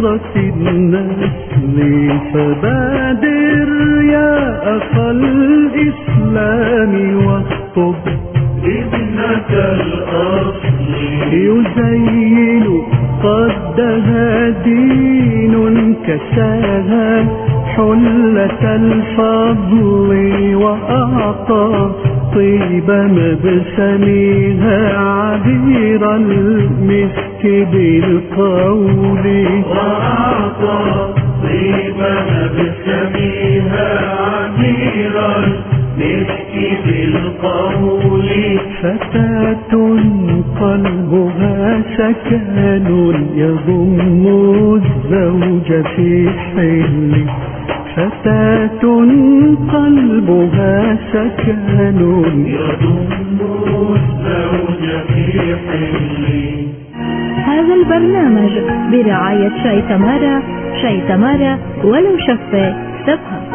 كثرة النسل، فبادر يا أخا الإسلام واخطب ابنك الأصل، يزين قدها دين كساها حلة الفضل، وأعطى طيب مبسمها عبير المسك بالقول، وأعطى طيب مبسمها عبير المسك بالقول. فتاة قلبها سكن يضم الزوج في حل، فتاة قلبها سكن يضم الزوج في حل. هذا البرنامج برعاية شاي تمارا، شاي تمارا ولو شفة تفهم.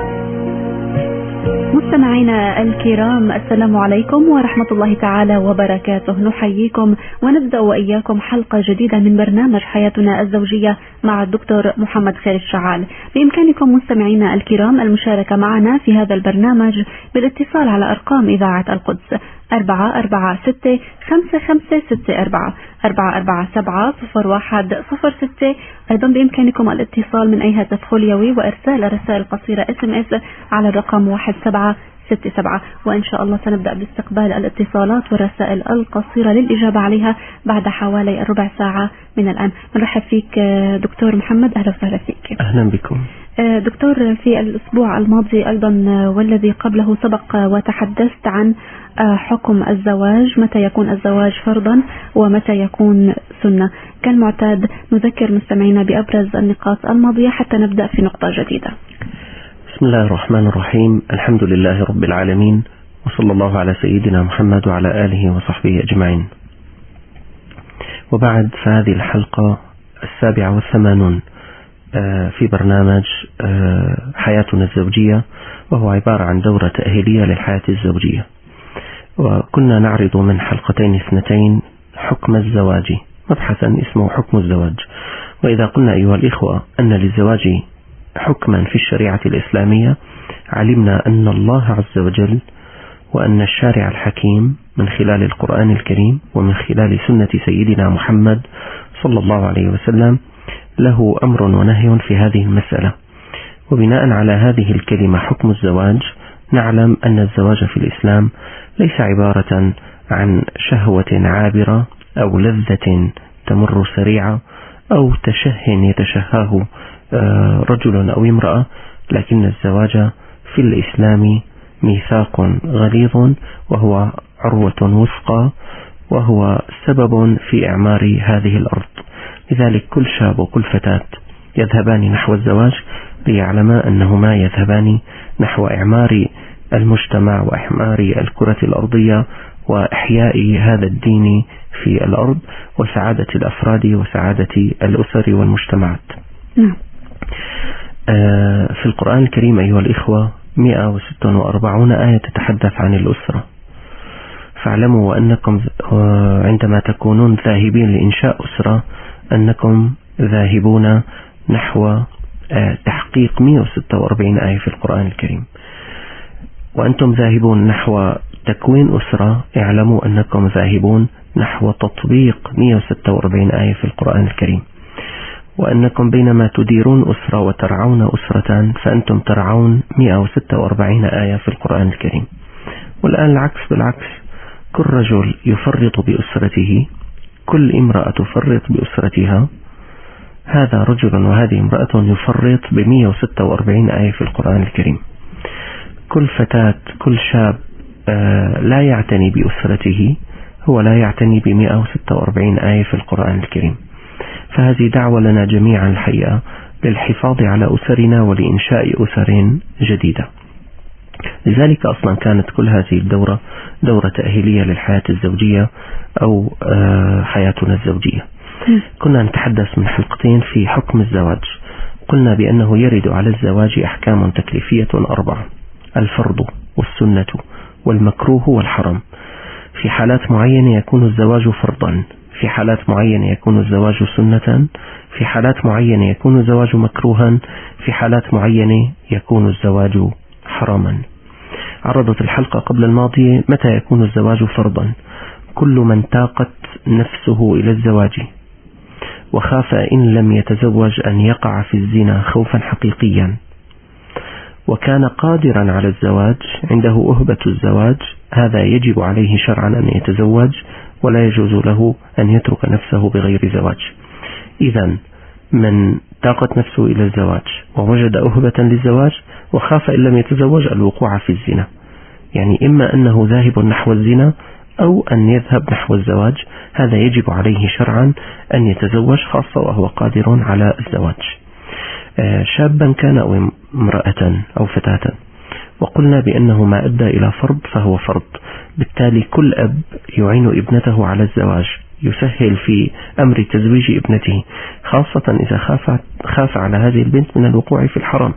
مستمعينا الكرام، السلام عليكم ورحمة الله تعالى وبركاته. نحييكم ونبدأ وإياكم حلقة جديدة من برنامج حياتنا الزوجية مع الدكتور محمد خير الشعال. بإمكانكم مستمعينا الكرام المشاركة معنا في هذا البرنامج بالاتصال على أرقام إذاعة القدس 446-5564 447-0106. أيضا بإمكانكم الاتصال من أي هاتف خليوي وإرسال الرسائل القصيرة SMS على الرقم 1767. وإن شاء الله سنبدأ باستقبال الاتصالات والرسائل القصيرة للإجابة عليها بعد حوالي ربع ساعة من الآن. نرحب فيك دكتور محمد، أهلا وسهلا فيك. أهلا بكم دكتور. في الأسبوع الماضي أيضا والذي قبله سبق وتحدثت عن حكم الزواج، متى يكون الزواج فرضا ومتى يكون سنة. كالمعتاد نذكر مستمعينا بأبرز النقاط الماضية حتى نبدأ في نقطة جديدة. بسم الله الرحمن الرحيم، الحمد لله رب العالمين، وصلى الله على سيدنا محمد وعلى آله وصحبه أجمعين. وبعد، فهذه الحلقة 87 في برنامج حياتنا الزوجية، وهو عبارة عن دورة تأهيلية للحياة الزوجية. وكنا نعرض من حلقتين اثنتين حكم الزواج، مبحثا اسمه حكم الزواج. وإذا قلنا أيها الإخوة أن للزواج حكما في الشريعة الإسلامية، علمنا أن الله عز وجل وأن الشارع الحكيم من خلال القرآن الكريم ومن خلال سنة سيدنا محمد صلى الله عليه وسلم له أمر ونهي في هذه المسألة. وبناء على هذه الكلمة حكم الزواج، نعلم أن الزواج في الإسلام ليس عبارة عن شهوة عابرة أو لذة تمر سريعة أو تشه يتشهاه رجل أو امرأة، لكن الزواج في الإسلام ميثاق غليظ، وهو عروة وثقى، وهو سبب في إعمار هذه الأرض. لذلك كل شاب وكل فتاة يذهبان نحو الزواج ليعلما أنهما يذهبان نحو إعمار المجتمع وإعمار الكرة الأرضية وإحياء هذا الدين في الأرض وسعادة الأفراد وسعادة الأسر والمجتمعات. في القرآن الكريم أيها الإخوة 146 آية تتحدث عن الأسرة. فاعلموا أنكم عندما تكونون ذاهبين لإنشاء أسرة أنكم ذاهبون نحو تحقيق 146 آية في القرآن الكريم. وأنتم ذاهبون نحو تكوين أسرة، اعلموا أنكم ذاهبون نحو تطبيق 146 آية في القرآن الكريم. وأنكم بينما تديرون أسرة وترعون أسرة فأنتم ترعون 146 آية في القرآن الكريم. والآن العكس بالعكس، كل رجل يفرط بأسرته، كل امرأة تفرط بأسرتها، هذا رجل وهذه امرأة يفرط ب146 آية في القرآن الكريم. كل فتاة كل شاب لا يعتني بأسرته هو لا يعتني ب146 آية في القرآن الكريم. فهذه دعوة لنا جميعا الحقيقة للحفاظ على أسرنا ولإنشاء أسر جديدة. لذلك أصلا كانت كل هذه الدورة دورة تأهيلية للحياة الزوجية أو حياتنا الزوجية. كنا نتحدث من حلقتين في حكم الزواج. قلنا بأنه يرد على الزواج أحكام تكليفية 4: الفرض والسنة والمكروه والحرام. في حالات معينة يكون الزواج فرضا، في حالات معينة يكون الزواج سنة، في حالات معينة يكون الزواج مكروها، في حالات معينة يكون الزواج حراما. عرضت الحلقة قبل الماضية متى يكون الزواج فرضا. كل من تاقت نفسه إلى الزواج وخاف إن لم يتزوج أن يقع في الزنا خوفا حقيقيا، وكان قادرا على الزواج، عنده أهبة الزواج، هذا يجب عليه شرعا أن يتزوج، ولا يجوز له أن يترك نفسه بغير زواج. إذا من تاقت نفسه إلى الزواج ووجد أهبة للزواج وخاف إن لم يتزوج الوقوع في الزنا، يعني إما أنه ذاهب نحو الزنا أو أن يذهب نحو الزواج، هذا يجب عليه شرعا أن يتزوج، خاصة وهو قادر على الزواج، شابا كان أو امرأة أو فتاة. وقلنا بأنه ما أدى إلى فرض فهو فرض، بالتالي كل أب يعين ابنته على الزواج، يسهل في أمر تزويج ابنته، خاصة إذا خاف على هذه البنت من الوقوع في الحرام،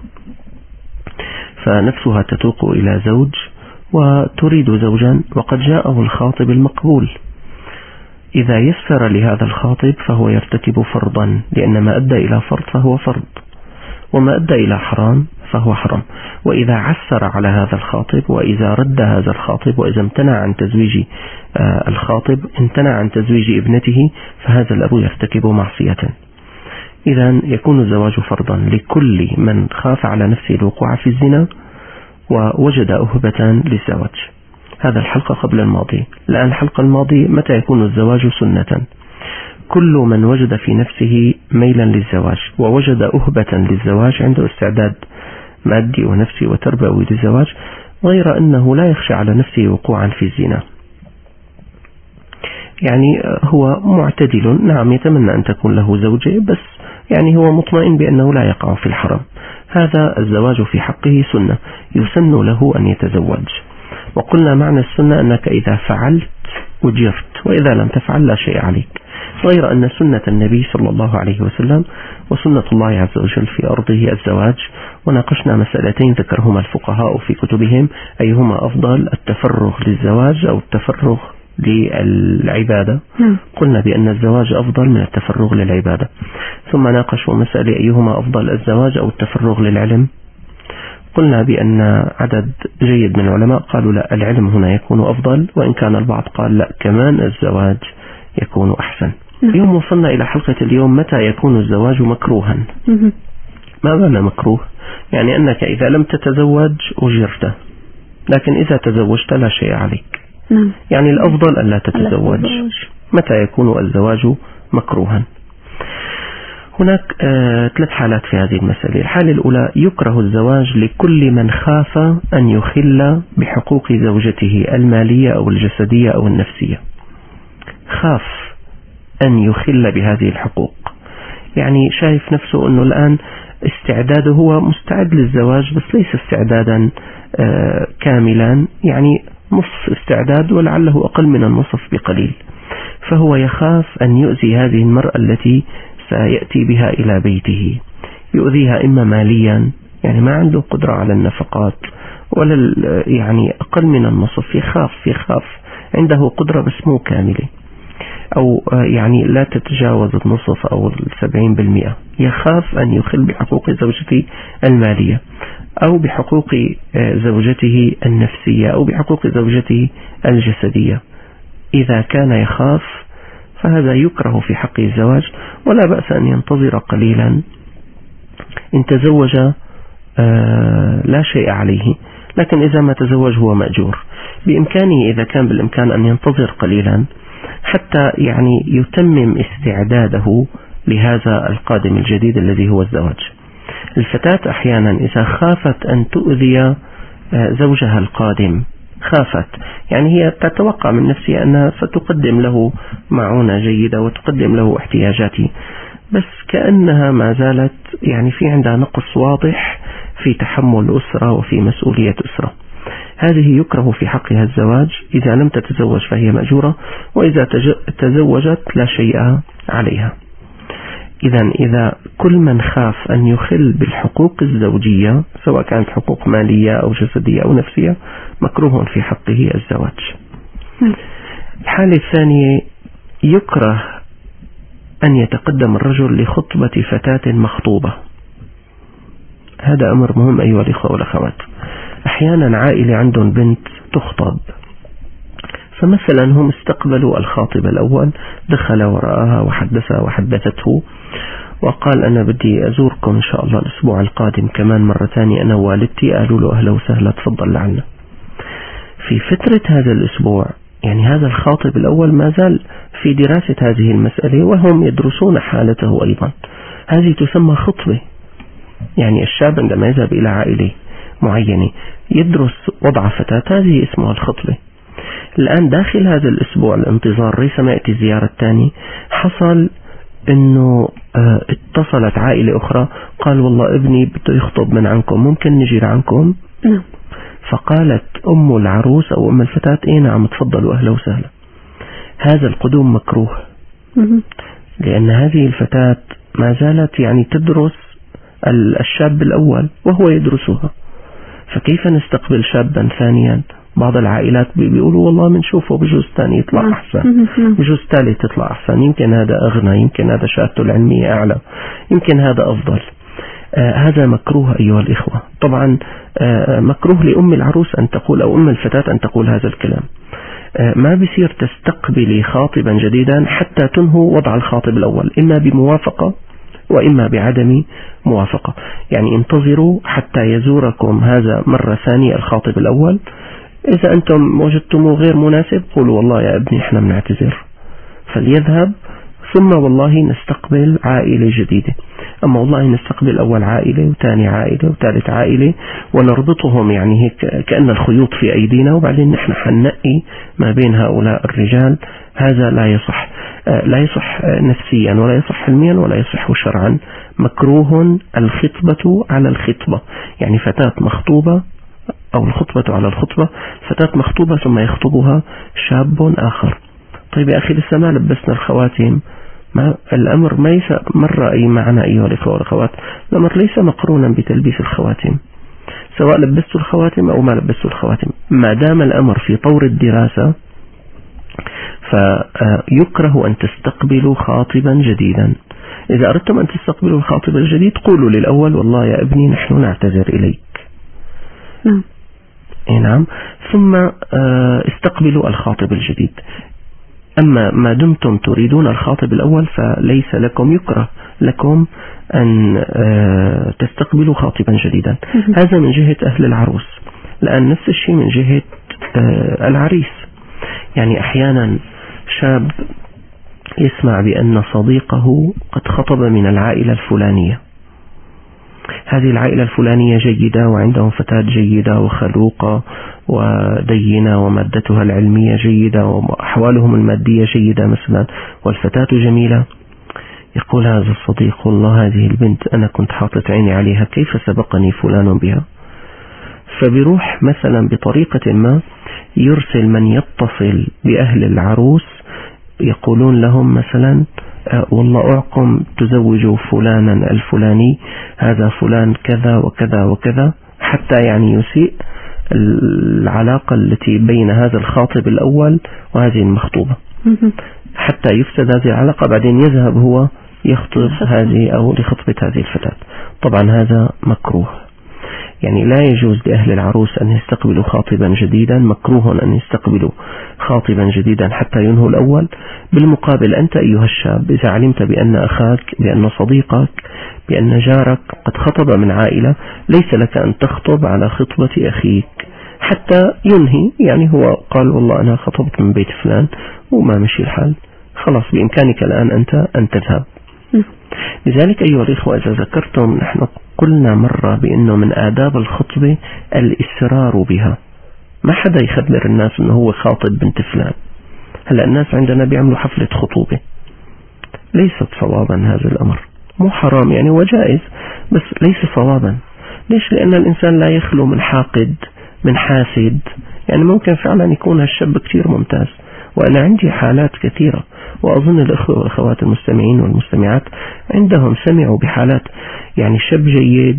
فنفسها تتوق إلى زوج وتريد زوجا وقد جاءه الخاطب المقبول. إذا يسر لهذا الخاطب فهو يرتكب فرضا، لأن ما أدى إلى فرض فهو فرض، وما أدى إلى حرام فهو حرام. وإذا عسر على هذا الخاطب، وإذا رد هذا الخاطب، وإذا امتنع عن تزويج الخاطب، امتنع عن تزويج ابنته، فهذا الأب يرتكب معصية. إذا يكون الزواج فرضا لكل من خاف على نفسه الوقوع في الزنا ووجد أهبة للزواج. هذا الحلقة قبل الماضي. الآن الحلقة الماضية متى يكون الزواج سنة. كل من وجد في نفسه ميلا للزواج ووجد أهبة للزواج، عنده استعداد مادي ونفسي وتربوي للزواج، غير أنه لا يخشى على نفسه وقوعا في الزنا، يعني هو معتدل، نعم يتمنى أن تكون له زوجة، بس يعني هو مطمئن بأنه لا يقع في الحرام، هذا الزواج في حقه سنة، يسن له أن يتزوج. وقلنا معنى السنة أنك إذا فعلت أجرت، وإذا لم تفعل لا شيء عليك، غير أن سنة النبي صلى الله عليه وسلم وسنة الله عز وجل في أرضه الزواج. وناقشنا مسألتين ذكرهما الفقهاء في كتبهم، أيهما أفضل، التفرغ للزواج أو التفرغ للعبادة. قلنا بأن الزواج أفضل من التفرغ للعبادة. ثم ناقشوا مسألة أيهما أفضل، الزواج أو التفرغ للعلم. قلنا بأن عدد جيد من العلماء قالوا لا، العلم هنا يكون أفضل، وإن كان البعض قال لا، كمان الزواج يكون أحسن. اليوم وصلنا إلى حلقة اليوم، متى يكون الزواج مكروها. ما معنى مكروه؟ يعني أنك إذا لم تتزوج أجرت، لكن إذا تزوجت لا شيء عليك، يعني الأفضل أن لا تتزوج. متى يكون الزواج مكروها؟ هناك 3 حالات في هذه المسألة. الحالة الأولى، يكره الزواج لكل من خاف أن يخل بحقوق زوجته المالية أو الجسدية أو النفسية، خاف أن يخل بهذه الحقوق، يعني شايف نفسه أنه الآن استعداده، هو مستعد للزواج بس ليس استعدادا كاملا، يعني نصف استعداد ولعله أقل من النصف بقليل، فهو يخاف أن يؤذي هذه المرأة التي سيأتي بها إلى بيته، يؤذيها إما ماليا، يعني ما عنده قدرة على النفقات، ولا يعني أقل من النصف، يخاف عنده قدرة بس مو كاملة، أو يعني لا تتجاوز النصف أو 70%، يخاف أن يخل بحقوق زوجته المالية أو بحقوق زوجته النفسية أو بحقوق زوجته الجسدية. إذا كان يخاف فهذا يكره في حق الزواج، ولا بأس أن ينتظر قليلا، إن تزوج لا شيء عليه، لكن إذا ما تزوج هو مأجور. بإمكانه إذا كان بالإمكان أن ينتظر قليلا حتى يعني يتمم استعداده لهذا القادم الجديد الذي هو الزواج. الفتاة أحيانا إذا خافت أن تؤذي زوجها القادم، خافت، يعني هي تتوقع من نفسها أنها ستقدم له معونة جيدة وتقدم له احتياجاته، بس كأنها ما زالت يعني في عندها نقص واضح في تحمل أسرة وفي مسؤولية أسرة. هذه يكره في حقها الزواج، إذا لم تتزوج فهي مأجورة، وإذا تزوجت لا شيء عليها. إذا كل من خاف أن يخل بالحقوق الزوجية سواء كانت حقوق مالية أو جسدية أو نفسية مكروه في حقه الزواج. الحالة الثانية، يكره أن يتقدم الرجل لخطبة فتاة مخطوبة. هذا أمر مهم أيها الإخوة والأخوات. أحيانا عائلة عندهم بنت تخطب، فمثلا هم استقبلوا الخاطب الأول، دخل وراءها وحدثها وحدثته وقال أنا بدي أزوركم إن شاء الله الأسبوع القادم كمان مرة ثانية أنا والدتي. قالوا له أهلا وسهلا تفضل لعنا. في فترة هذا الأسبوع يعني هذا الخاطب الأول ما زال في دراسة هذه المسألة وهم يدرسون حالته أيضا. هذه تسمى خطبة. يعني الشاب عندما يذهب إلى عائلة معينة يدرس وضع فتاة، هذه اسمها الخطبة. الآن داخل هذا الأسبوع الانتظار ليس ما يأتي الزيارة الثانية، حصل أنه اتصلت عائلة أخرى قال والله ابني بده يخطب من عنكم، ممكن نجي لعنكم؟ فقالت أم العروس أو أم الفتاة إيه نعم تفضلوا أهلا وسهلا. هذا القدوم مكروه، لأن هذه الفتاة ما زالت يعني تدرس الشاب الأول وهو يدرسها، فكيف نستقبل شابا ثانيا؟ بعض العائلات بيقولوا والله منشوفه بجوز ثاني يطلع أحسن، بجوز ثالث يطلع أحسن، يمكن هذا أغنى، يمكن هذا شهادته العلمية أعلى، يمكن هذا أفضل. هذا مكروه أيها الإخوة. طبعا مكروه لأم العروس أن تقول أو أم الفتاة أن تقول هذا الكلام. ما بيصير تستقبلي خاطبا جديدا حتى تنهوا وضع الخاطب الأول، إما بموافقة وإما بعدم موافقة. يعني انتظروا حتى يزوركم هذا مرة ثانية الخاطب الأول. إذا أنتم وجدتموه غير مناسب قولوا والله يا ابني احنا بنعتذر، فليذهب، ثم والله نستقبل عائلة جديدة. أما والله نستقبل أول عائلة وثاني عائلة وثالث عائلة ونربطهم يعني هيك كأن الخيوط في أيدينا، وبعدين نحن حنقي ما بين هؤلاء الرجال، هذا لا يصح. لا يصح نفسيا ولا يصح علميا ولا يصح شرعا. مكروه الخطبة على الخطبة، يعني فتاة مخطوبة أو الخطبة على الخطبة، فتاة مخطوبة ثم يخطبها شاب آخر. طيب يا أخي لسه ما لبسنا الخواتم، ما الأمر ما مر أي معنى أيها الإخوة والأخوات. الأمر ليس مقرونا بتلبيس الخواتم، سواء لبستوا الخواتم أو ما لبستوا الخواتم، ما دام الأمر في طور الدراسة فيكره أن تستقبلوا خاطبا جديدا. إذا أردتم أن تستقبلوا الخاطب الجديد قولوا للأول والله يا ابني نحن نعتذر إليك. نعم. ثم استقبلوا الخاطب الجديد. أما ما دمتم تريدون الخاطب الأول فليس لكم، يكره لكم أن تستقبلوا خاطبا جديدا. هذا من جهة أهل العروس. الآن نفس الشيء من جهة العريس. يعني أحيانا شاب يسمع بأن صديقه قد خطب من العائلة الفلانية، هذه العائلة الفلانية جيدة وعندهم فتاة جيدة وخلوقة ودينة ومادتها العلمية جيدة وأحوالهم المادية جيدة مثلا، والفتاة جميلة. يقول هذا الصديق والله هذه البنت أنا كنت حاطط عيني عليها، كيف سبقني فلان بها؟ فبيروح مثلا بطريقة ما يرسل من يتصل بأهل العروس يقولون لهم مثلا والله أعكم تزوجوا فلانا الفلاني، هذا فلان كذا وكذا وكذا، حتى يعني يسيء العلاقة التي بين هذا الخاطب الأول وهذه المخطوبة، حتى يفسد هذه العلاقة، بعدين يذهب هو يخطب هذه أو لخطبة هذه الفتاة. طبعا هذا مكروه. يعني لا يجوز لأهل العروس أن يستقبلوا خاطبا جديدا، مكروه أن يستقبلوا خاطبا جديدا حتى ينهوا الأول. بالمقابل أنت أيها الشاب إذا علمت بأن أخاك، بأن صديقك، بأن جارك قد خطب من عائلة، ليس لك أن تخطب على خطبة أخيك حتى ينهي. يعني هو قال والله أنا خطبت من بيت فلان وما مشي الحال، خلاص بإمكانك الآن أنت أن تذهب. لذلك أيها الإخوة إذا ذكرتم نحن قلنا مرة بأنه من آداب الخطبة الإسرار بها. ما حدا يخبر الناس أنه هو خاطب بنت فلان. هلأ الناس عندنا بيعملوا حفلة خطوبة، ليست صوابا هذا الأمر، مو حرام يعني وجائز بس ليس صوابا. ليش؟ لأن الإنسان لا يخلو من حاقد من حاسد. يعني ممكن فعلا يكون هالشاب كتير ممتاز، وأنا عندي حالات كثيرة، وأظن الأخوة والأخوات المستمعين والمستمعات عندهم سمعوا بحالات يعني شاب جيد،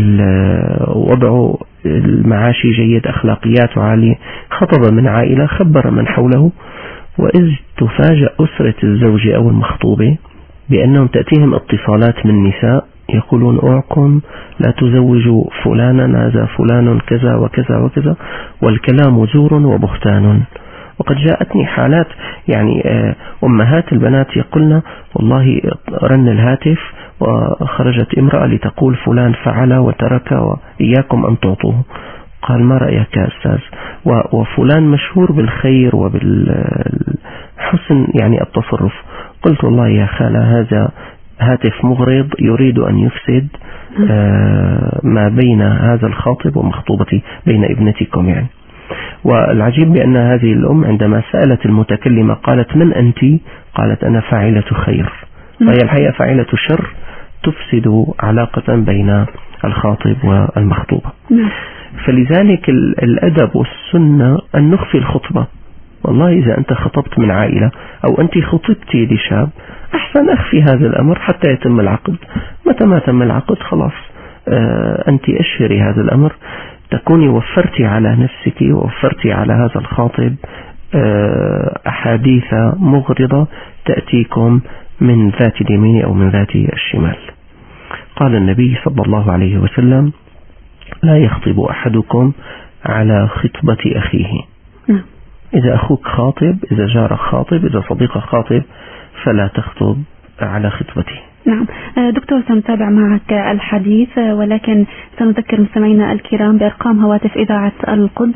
وضعه المعاشي جيد، أخلاقياته عالية، خطب من عائلة، خبر من حوله، وإذ تفاجأ أسرة الزوج أو المخطوبة بأنهم تأتيهم اتصالات من نساء يقولون اوعكم لا تزوجوا فلانا، هذا فلان كذا وكذا وكذا، والكلام زور وبهتان. وقد جاءتني حالات يعني أمهات البنات يقولن والله رن الهاتف وخرجت امرأة لتقول فلان فعل وترك وإياكم أن تعطوه. قال ما رأيك يا أستاذ؟ وفلان مشهور بالخير وبالحسن يعني التصرف. قلت والله يا خالة هذا هاتف مغرض يريد أن يفسد ما بين هذا الخاطب ومخطوبتي، بين ابنتكم يعني. والعجيب بأن هذه الأم عندما سألت المتكلمة قالت من أنت؟ قالت أنا فاعلة خير. فهي الحقيقة فاعلة شر تفسد علاقة بين الخاطب والمخطوبة. فلذلك الأدب والسنة أن نخفي الخطبة. والله إذا أنت خطبت من عائلة أو أنت خطبتي لشاب أحسن أخفي هذا الأمر حتى يتم العقد. متى ما تم العقد خلاص أنت أشهري هذا الأمر، تكوني وفرتي على نفسك ووفرتي على هذا الخاطب أحاديث مغرضة تأتيكم من ذات اليمين أو من ذات الشمال. قال النبي صلى الله عليه وسلم لا يخطب أحدكم على خطبة أخيه. إذا أخوك خاطب، إذا جارك خاطب، إذا صديقك خاطب فلا تخطب على خطبته. نعم دكتور، سنتابع معك الحديث، ولكن سنذكر مستمعينا الكرام بأرقام هواتف إذاعة القدس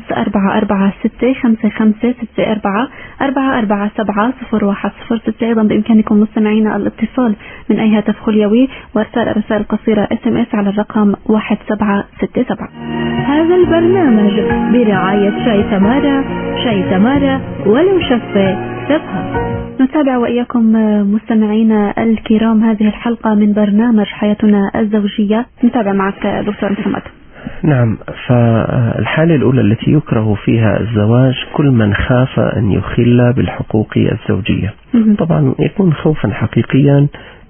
446-55-64-447-010. أيضا بإمكانكم مستمعينا الاتصال من أي هاتف خليوي وإرسال الرسائل القصيرة SMS على الرقم 1767. هذا البرنامج برعاية شاي تمارا، شاي تمارا ولو شفة تفهم. نتابع وإياكم مستمعينا الكرام هذه الحلقة من برنامج حياتنا الزوجية. نتابع معك دكتور محمد. نعم، فالحالة الأولى التي يكره فيها الزواج كل من خاف أن يخل بالحقوق الزوجية. طبعا يكون خوفا حقيقيا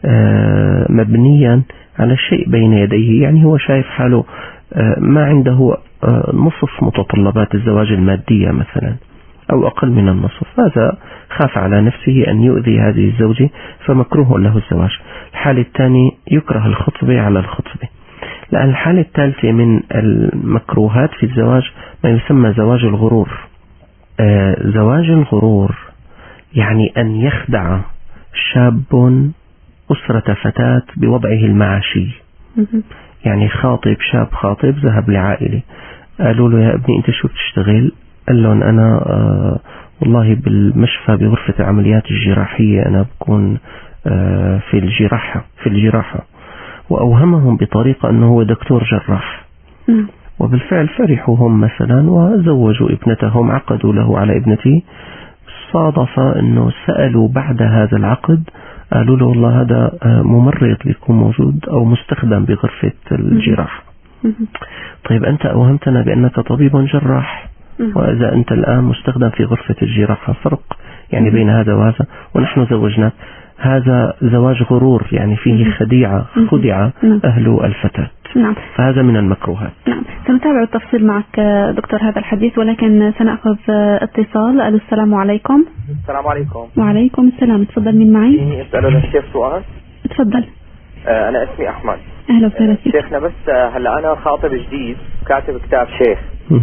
مبنيا على شيء بين يديه، يعني هو شايف حاله ما عنده نصف متطلبات الزواج المادية مثلا أو أقل من النصف، هذا خاف على نفسه أن يؤذي هذه الزوجة فمكروه له الزواج. الحالة الثانية يكره الخطبة على الخطبة. لأن الحالة الثالثة من المكروهات في الزواج ما يسمى زواج الغرور. زواج الغرور يعني أن يخدع شاب أسرة فتاة بوضعه المعاشي. يعني خاطب، شاب خاطب ذهب لعائلة قالوا له يا ابني أنت شو بتشتغل؟ قال لهم أنا والله بالمشفى بغرفة العمليات الجراحية، أنا بكون في الجراحة وأوهمهم بطريقة أنه هو دكتور جراح. وبالفعل فرحوا هم مثلا وزوجوا ابنتهم، عقدوا له على ابنتي. صادف أنه سألوا بعد هذا العقد قالوا له والله هذا ممرض بيكون موجود أو مستخدم بغرفة الجراحة. طيب أنت أوهمتنا بأنك طبيب جراح، وإذا أنت الآن مستخدم في غرفة الجراحة، فرق يعني بين هذا وهذا، ونحن زوجناك. هذا زواج غرور، يعني فيه خديعة، خدع أهل الفتاة. نعم. فهذا من المكروهات. نعم، سنتابع التفصيل معك دكتور هذا الحديث، ولكن سنأخذ اتصال. ألو السلام عليكم. السلام عليكم. وعليكم السلام، تفضل. من معي؟ فيني أسأله للشيخ سؤال؟ تفضل. أنا اسمي أحمد. أهلا وسهلا فيك. شيخنا بس هلا أنا خاطب جديد كاتب كتاب شيخ،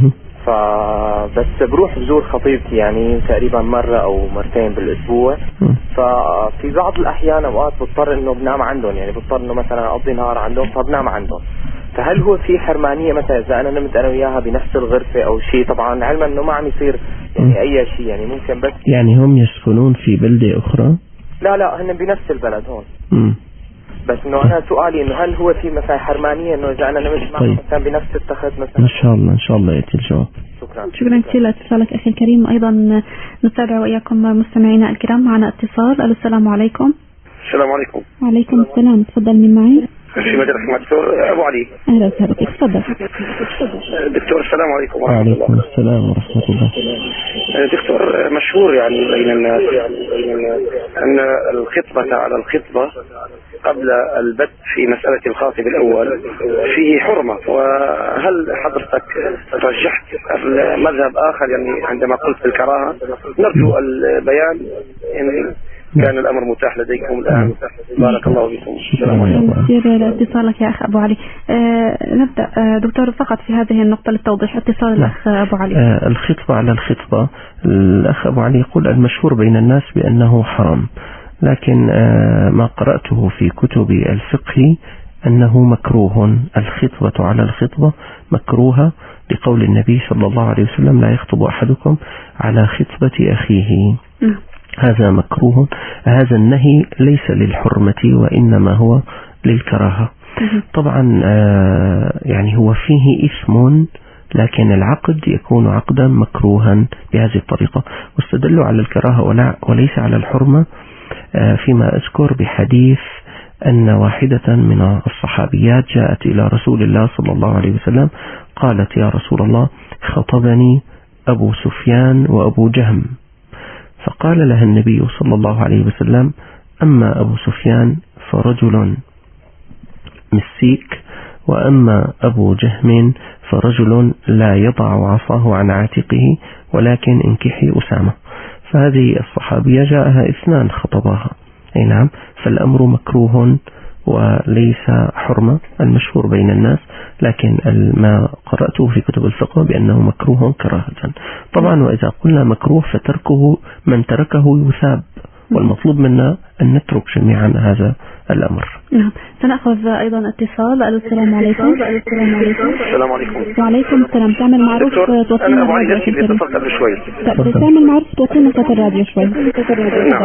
فبس بروح بزور خطيبتي يعني تقريبا مرة أو مرتين بالأسبوع. ففي بعض الأحيان أوقات بضطر إنه بنام عندهم، يعني بضطر إنه مثلا أقضي نهار عندهم فبنام عندهم. فهل هو في حرمانية مثلا إذا أنا نمت أنا وياها بنفس الغرفة أو شيء؟ طبعا علما إنه ما عم يصير يعني أي شيء، يعني ممكن بس يعني هم يسكنون في بلدة أخرى؟ لا هن بنفس البلد هون. بس إنه أنا سؤالي إنه هل هو في مثلا حرمانية إنه إذا أنا نمت معه مثلا بنفس التخت مثلا؟ إن شاء الله يأتي الجواب. شكرا كثير لاتصالك أخي الكريم. أيضا نتابع وإياكم مستمعينا الكرام، معنا اتصال. ألو السلام عليكم. السلام عليكم. وعليكم السلام، تفضل. من معي؟ في مدرسة دكتور أبو علي. أهلا وسهلا فيك، تفضل. دكتور السلام عليكم ورحمة الله. وعليكم السلام ورحمة الله. دكتور مشهور يعني بين الناس أن الخطبة على الخطبة قبل البت في مسألة الخاطب الأول فيه حرمة، وهل حضرتك رجحت مذهب آخر يعني عندما قلت بالكراهة؟ نرجو البيان إن كان الأمر متاح لديكم الآن. بارك الله فيكم. نسير لاتصالك يا أخ أبو علي. نبدأ دكتور فقط في هذه النقطة للتوضيح. اتصال الأخ أبو علي. الخطبة على الخطبة، الأخ أبو علي يقول المشهور بين الناس بأنه حرام، لكن ما قرأته في كتب الفقه أنه مكروه. الخطبة على الخطبة مكروهة لقول النبي صلى الله عليه وسلم لا يخطب أحدكم على خطبة أخيه. هذا مكروه. هذا النهي ليس للحرمة وإنما هو للكراهة. طبعا يعني هو فيه إثم، لكن العقد يكون عقدا مكروها بهذه الطريقة. واستدلوا على الكراهة وليس على الحرمة فيما أذكر بحديث أن واحدة من الصحابيات جاءت إلى رسول الله صلى الله عليه وسلم قالت: يا رسول الله، خطبني أبو سفيان وأبو جهم. فقال لها النبي صلى الله عليه وسلم: أما أبو سفيان فرجل مسيك، وأما أبو جهم فرجل لا يضع عصاه عن عاتقه، ولكن انكحي أسامة. فهذه الصحابية جاءها 2 خطباها. أي نعم، فالأمر مكروه وليس حرمة المشهور بين الناس، لكن ما قرأته في كتب الفقه بأنه مكروه كراهة. طبعا وإذا قلنا مكروه فتركه من تركه يثاب، والمطلوب منا أن نترك جميعا هذا الأمر. نعم، سنأخذ أيضا اتصال. السلام عليكم. السلام عليكم. وعليكم السلام. تعمل معروف توصيل الراديو شوي. تعمل معروف توصيل صوت الراديو شوي. نعم.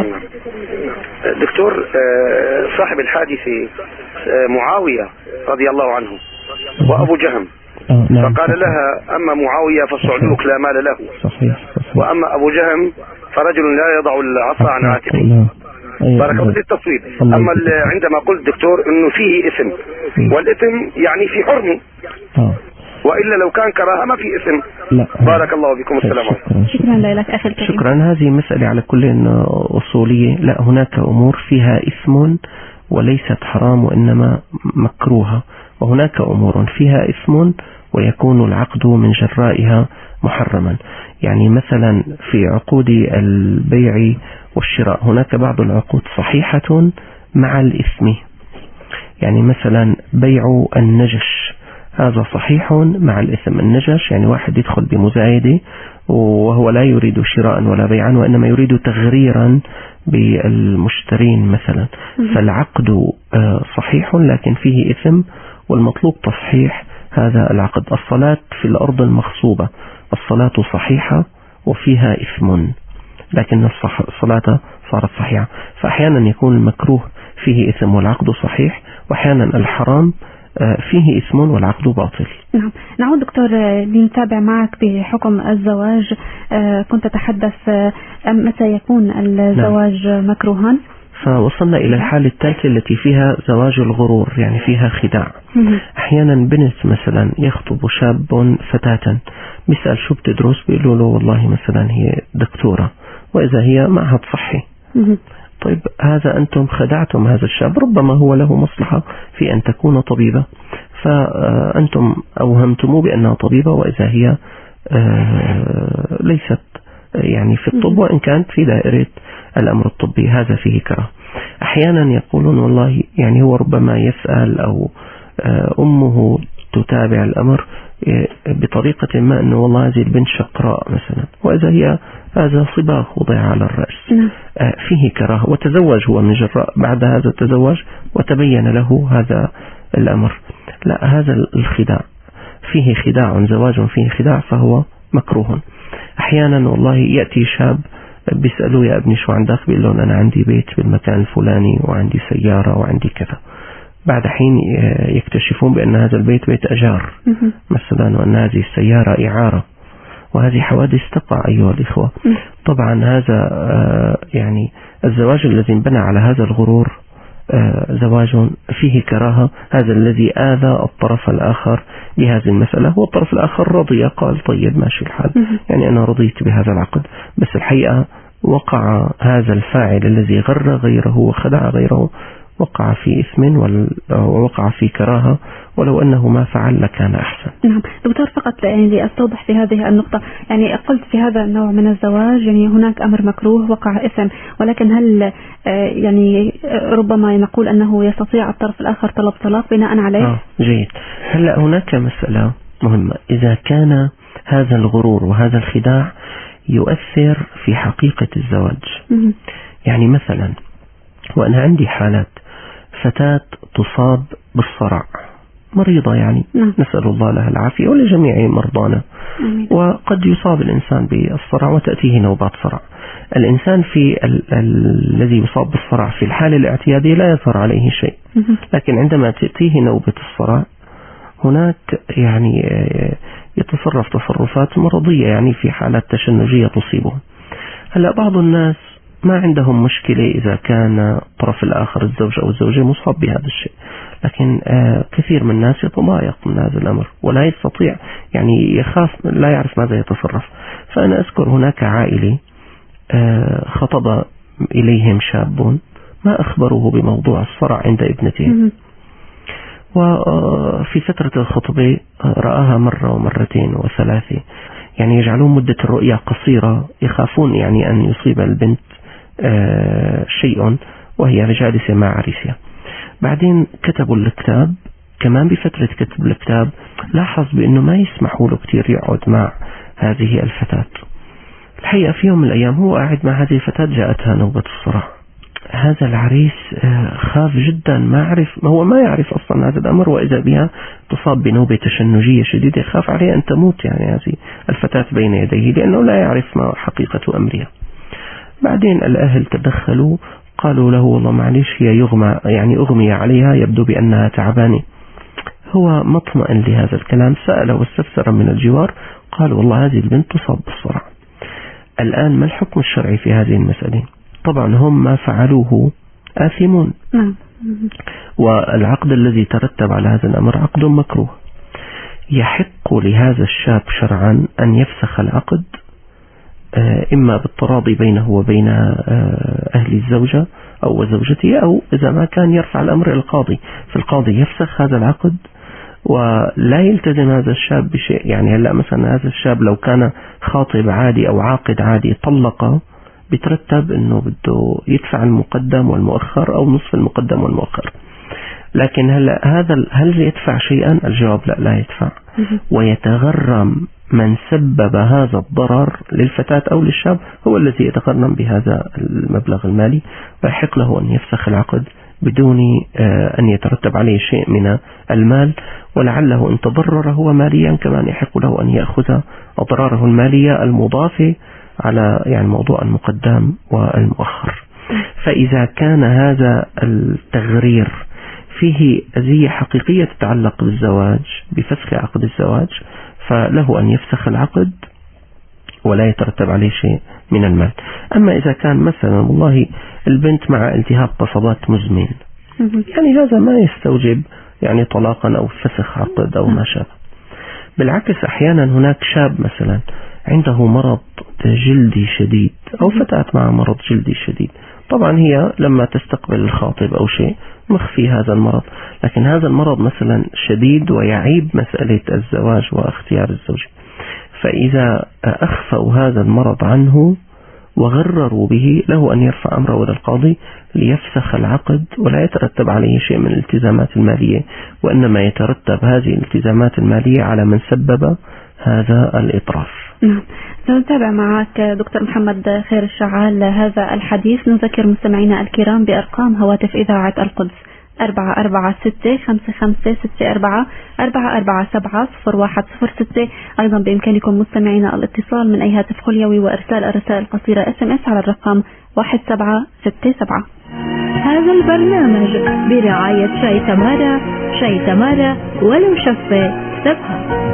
دكتور، صاحب الحادثة معاوية رضي الله عنه وأبو جهم، فقال لها: أما معاوية فالصعلوك لا مال له، وأما أبو جهم فرجل لا يضع العصا عن عاتقه. بارك الله في التصويب. أما عندما قلت دكتور إنه فيه إثم، والإثم يعني في حرمه، وإلا لو كان كراهة ما في إثم. بارك الله بكم. السلام عليكم. شكرا لك أخي الكريم. شكرا. هذه مسألة على كل أصولية. لا، هناك أمور فيها إثم وليست حرام وإنما مكروهة، وهناك أمور فيها إثم ويكون العقد من جرائها محرما. يعني مثلا في عقود البيع والشراء هناك بعض العقود صحيحة مع الإثم. يعني مثلا بيع النجش هذا صحيح مع الإثم. النجش يعني واحد يدخل بمزايدة وهو لا يريد شراء ولا بيعا، وإنما يريد تغريرا بالمشترين مثلا، فالعقد صحيح لكن فيه إثم، والمطلوب تصحيح هذا العقد. الصلاة في الأرض المغصوبة، الصلاة صحيحة وفيها إثم، لكن الصلاة صارت صحيحة. فأحيانا يكون المكروه فيه إثم والعقد صحيح، وأحيانا الحرام فيه إثم والعقد باطل. نعم. نعود دكتور لنتابع معك بحكم الزواج. كنت تتحدث متى يكون الزواج مكروها؟ فوصلنا إلى الحالة الثالثة التي فيها زواج الغرور، يعني فيها خداع. أحيانا بنت مثلا يخطب شاب فتاة، بيسأل شو بتدرس، بيقولوا له والله مثلا هي دكتورة، وإذا هي معهد صحي. طيب هذا أنتم خدعتم هذا الشاب، ربما هو له مصلحة في أن تكون طبيبة، فأنتم أوهمتموه بأنها طبيبة، وإذا هي ليست يعني في الطب، وإن كانت في دائرة الأمر الطبي. هذا فيه كراهة. أحيانا يقولون والله يعني هو ربما يسأل أو أمه تتابع الأمر بطريقة ما، أنه والله هذه البنت شقراء مثلا، وإذا هي هذا صباغ وضع على الرأس. فيه كراهة. وتزوج هو من جراء، بعد هذا التزوج وتبين له هذا الأمر. لا، هذا الخداع فيه خداع، زواج فيه خداع فهو مكروه. أحيانا والله يأتي شاب بيسألوا يا ابني شو عندك، بيقول لهم أنا عندي بيت بالمكان الفلاني وعندي سيارة وعندي كذا. بعد حين يكتشفون بأن هذا البيت بيت أجار مثلا، وأن هذه السيارة إعارة، وهذه حوادث تقع أيها الإخوة. طبعا هذا يعني الزواج الذي انبنى على هذا الغرور زواج فيه كراهة. هذا الذي آذى الطرف الآخر بهذه المسألة، والطرف الآخر رضي، قال طيب ماشي الحال، يعني أنا رضيت بهذا العقد، بس الحقيقة وقع هذا الفاعل الذي غر غيره وخدع غيره وقع في إثم ووقع في كراهة، ولو أنه ما فعل لكان أحسن. نعم دكتور، فقط يعني لأستوضح في هذه النقطة، يعني قلت في هذا النوع من الزواج يعني هناك أمر مكروه وقع إثم، ولكن هل يعني ربما نقول أنه يستطيع الطرف الآخر طلب طلاق بناء عليه؟ جيد. هلأ هناك مسألة مهمة، إذا كان هذا الغرور وهذا الخداع يؤثر في حقيقة الزواج. يعني مثلا، وأنا عندي حالات فتاة تصاب بالصرع، مريضة يعني نسأل الله لها العافية ولجميع مرضانا. وقد يصاب الإنسان بالصرع وتأتيه نوبات صرع. الإنسان الذي يصاب بالصرع في الحالة الاعتيادية لا يظهر عليه شيء، لكن عندما تأتيه نوبة الصرع هناك يعني يتصرف تصرفات مرضية، يعني في حالات تشنجية تصيبه. هلأ بعض الناس ما عندهم مشكلة إذا كان الطرف الآخر الزوج أو الزوجة مصاب بهذا الشيء، لكن كثير من الناس يتضايق من هذا الأمر ولا يستطيع، يعني يخاف، لا يعرف ماذا يتصرف. فأنا أذكر هناك عائلة خطب إليهم شاب ما أخبروه بموضوع الصرع عند ابنته، وفي فترة الخطبة رآها مرة ومرتين وثلاثة، يعني يجعلون مدة الرؤية قصيرة، يخافون يعني أن يصيب البنت شيء وهي جالسة مع عريسها. بعدين كتبوا الكتاب، كمان بفترة كتب الكتاب لاحظ بأنه ما يسمحوا له كتير يقعد مع هذه الفتاة. الحقيقة في يوم من الأيام هو قاعد مع هذه الفتاة جاءتها نوبة الصرع. هذا العريس خاف جدا، هو ما يعرف أصلا هذا الأمر، وإذا بها تصاب بنوبة تشنجية شديدة، خاف عليه أن تموت يعني هذه الفتاة بين يديه، لأنه لا يعرف ما حقيقة أمرها. بعدين الأهل تدخلوا، قالوا له والله معلش هي أغمي عليها، يبدو بأنها تعبانة. هو مطمئن لهذا الكلام، سأل واستفسر من الجوار، قال والله هذه البنت تصاب بالصرع. الآن ما الحكم الشرعي في هذه المسألة؟ طبعا هم ما فعلوه آثمون، والعقد الذي ترتب على هذا الأمر عقد مكروه. يحق لهذا الشاب شرعا أن يفسخ العقد، إما بالتراضي بينه وبين أهل الزوجة أو زوجته، أو إذا ما كان يرفع الأمر إلى القاضي، فالقاضي يفسخ هذا العقد ولا يلتزم هذا الشاب بشيء. يعني هلأ مثلا هذا الشاب لو كان خاطب عادي أو عاقد عادي طلق، بترتب أنه بده يدفع المقدم والمؤخر أو نصف المقدم والمؤخر. لكن هل يدفع شيئا؟ الجواب لا يدفع، ويتغرم من سبب هذا الضرر للفتاة أو للشاب، هو الذي يتغرم بهذا المبلغ المالي، ويحق له أن يفسخ العقد بدون أن يترتب عليه شيء من المال. ولعله إن تضرر هو ماليا كمان يحق له أن يأخذ أضراره المالية المضافة على يعني موضوع المقدم والمؤخر. فإذا كان هذا التغرير فيه أذية حقيقية تتعلق بالزواج بفسخ عقد الزواج، فله أن يفسخ العقد ولا يترتب عليه شيء من المال. أما إذا كان مثلا والله البنت مع التهاب قصبات مزمن، يعني هذا ما يستوجب يعني طلاقا أو فسخ عقد أو ما شابه. بالعكس أحيانا هناك شاب مثلا عنده مرض جلدي شديد أو فتاة مع مرض جلدي شديد، طبعا هي لما تستقبل الخاطب أو شيء مخفي هذا المرض، لكن هذا المرض مثلا شديد ويعيب مسألة الزواج واختيار الزوج. فإذا أخفوا هذا المرض عنه وغرروا به، له أن يرفع أمره إلى القاضي ليفسخ العقد، ولا يترتب عليه شيء من الالتزامات المالية، وإنما يترتب هذه الالتزامات المالية على من سبب هذا الإطراف. نعم، سنتابع معك دكتور محمد خير الشعال هذا الحديث. نذكر مستمعينا الكرام بأرقام هواتف إذاعة القدس 446-5564 447-0106. أيضا بإمكانكم مستمعينا الاتصال من أي هاتف خليوي وإرسال الرسائل القصيرة SMS على الرقم 1767. هذا البرنامج برعاية شاي تمارا، شاي تمارا ولو شفة سبها.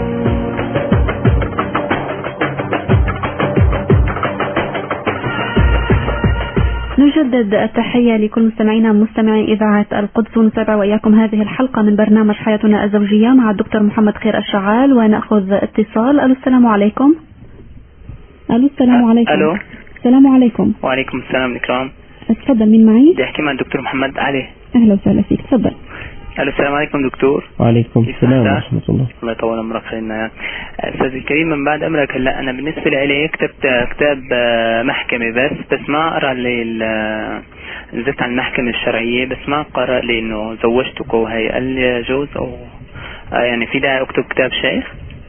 نجدد التحية لكل مستمعينا مستمعي إذاعة القدس، ونتابع وإياكم هذه الحلقة من برنامج حياتنا الزوجية مع الدكتور محمد خير الشعال، ونأخذ اتصال. ألو السلام عليكم. ألو السلام عليكم. ألو السلام عليكم. وعليكم السلام الكرام. اتفضل، مين معي؟ بدي احكي مع الدكتور محمد علي. اهلا وسهلا فيك، تفضل. السلام عليكم دكتور. وعليكم السلام ورحمة الله. الله يطول عمرك. خلينا استاذ الكريم من بعد امرك. هلا انا بالنسبه لي كتبت كتاب محكمه بس ما قرا لي نزلت على المحكمه الشرعيه، بس ما قرا لي انه زوجتك وهي قال لي يجوز او يعني في داعي اكتب كتاب شيخ؟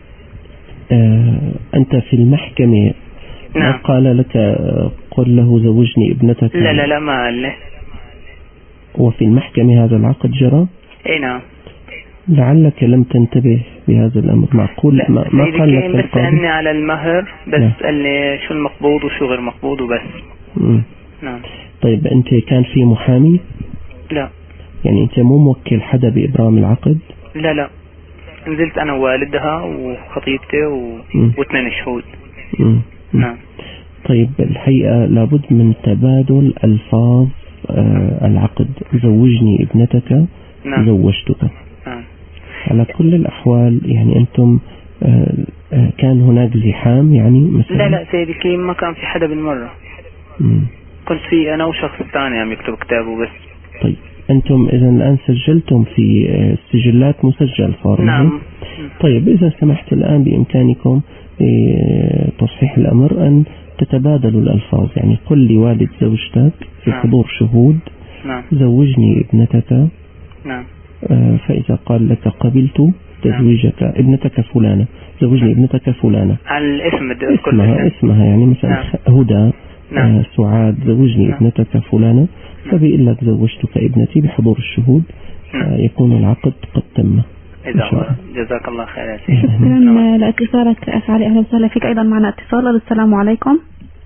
انت في المحكمه نعم. ما قال لك قل له زوجني ابنتك؟ لا ما قال لي. وفي المحكمة هذا العقد جرى؟ اي نعم. لعلك لم تنتبه بهذا الأمر. معقول ما قال لك بس سألني على المهر بس لا. قال لي شو المقبوض وشو غير مقبوض وبس. نعم. طيب أنت كان في محامي؟ لا. يعني أنت مو موكل حدا بإبرام العقد؟ لا نزلت أنا ووالدها وخطيبتي واثنين شهود. نعم. طيب الحقيقة لابد من تبادل ألفاظ العقد. زوجني ابنتك. نعم. زوجتك. نعم. على كل الأحوال يعني أنتم كان هناك زحام يعني مثلا؟ لا سيدي الكريم ما كان في حدا بالمرة. كنت في أنا وشخص ثاني عم يكتب كتابه بس. طيب أنتم إذا الآن سجلتم في السجلات مسجل صار؟ نعم. طيب إذا سمحت الآن بإمكانكم تصحيح الأمر أن تتبادلوا الألفاظ. يعني قل لوالد زوجتك في حضور شهود. نعم. زوجني ابنتك. نعم. فإذا قال لك قبلت تزويجك ابنتك فلانة، زوجني ابنتك فلانة على الاسم اسمها يعني مثلا هدى. سعاد زوجني ابنتك فلانة، فبيقول لك زوجتك ابنتي بحضور الشهود. يكون العقد قد تم. جزاك الله خير. شكرا لاتصالك أخ علي. أهلا وسهلا فيك. أيضا معنا اتصال. السلام عليكم.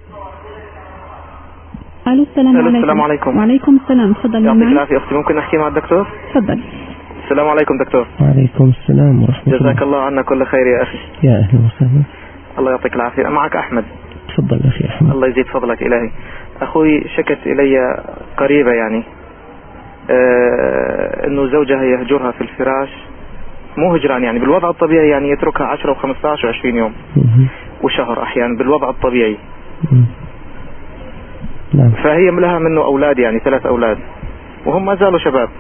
الو السلام عليكم. وعليكم السلام. تفضل. يعطيك العافية أختي، ممكن نحكي مع الدكتور؟ تفضل. السلام عليكم دكتور. وعليكم السلام ورحمة الله. جزاك الله عنا كل خير يا أخي. يا أهلا وسهلا. الله يعطيك العافية. معك أحمد. تفضل أخي أحمد. الله يزيد فضلك إلهي. أخوي شكت إلي قريبة يعني إنه زوجها يهجرها في الفراش، مو هجران يعني بالوضع الطبيعي، يعني يتركها 10 و15 و20 يوم وشهر أحيانا بالوضع الطبيعي. نعم. فهي لها منه أولاد يعني 3 أولاد وهم ما زالوا شباب.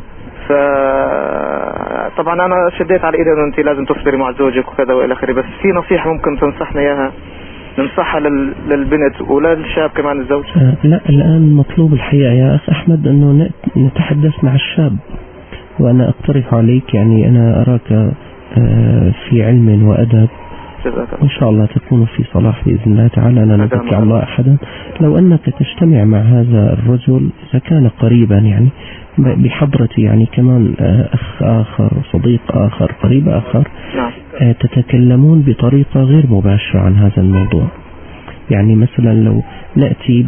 فطبعا أنا شديت على إيدي إنه أنت لازم تصبري مع زوجك وكذا وإلى آخره، بس في نصيحة ممكن تنصحنا إياها ننصحها للبنت وللشاب كمان الزوج؟ لا الآن مطلوب الحقيقة يا أخ أحمد أنه نتحدث مع الشاب، وأنا أقترح عليك يعني أنا أراك في علم وأدب وإن شاء الله تكون في صلاح بإذن الله تعالى. لا نزكي على الله أحدا. لو أنك تجتمع مع هذا الرجل إذا كان قريبا يعني بحضرة يعني كمان أخ آخر صديق آخر قريب آخر، تتكلمون بطريقة غير مباشرة عن هذا الموضوع. يعني مثلا لو نأتي